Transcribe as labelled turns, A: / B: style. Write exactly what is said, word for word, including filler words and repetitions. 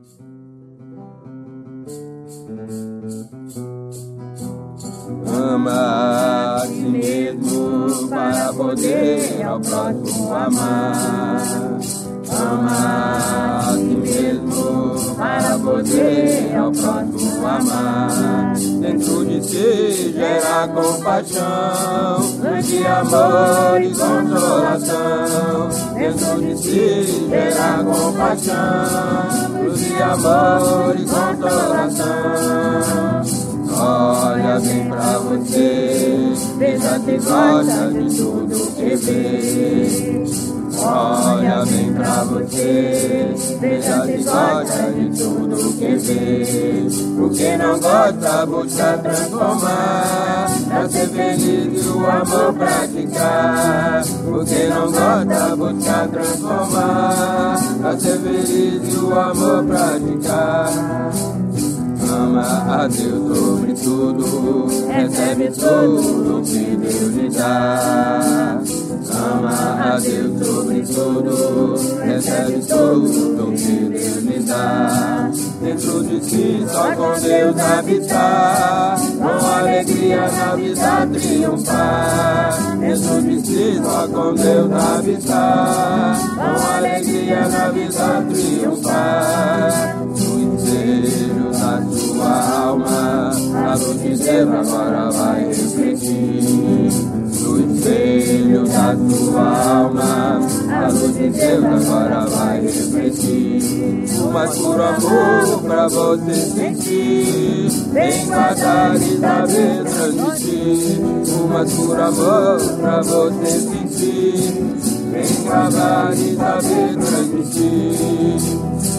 A: Ama a si mesmo para poder ao próximo amar. Ama a si mesmo para poder ao próximo amar. Dentro de si gera compaixão, luz de amor e consolação. Dentro de si gera compaixão, luz de amor e consolação. Olha bem pra você, veja se gosta de tudo que vê. Olha bem pra você, veja se gosta de tudo que vê. O que não gosta, busca transformar, pra ser feliz e o amor praticar. O que não gosta, busca transformar, pra ser feliz e o amor praticar. Ama a Deus sobre tudo, recebe tudo que Deus lhe dá. Ama a Deus sobre tudo, recebe tudo que Deus lhe dá. Dentro de si só com Deus habitar, com alegria na vida triunfar. Dentro de si só com Deus habitar, com alegria na vida triunfar. No inteiro da sua alma, a luz de Deus agora vai refletir. No espelho da sua alma, a luz de Deus agora vai refletir. O mais puro amor pra você sentir, vem guardar e saber transmitir. O mais puro amor pra você sentir, vem guardar e saber transmitir.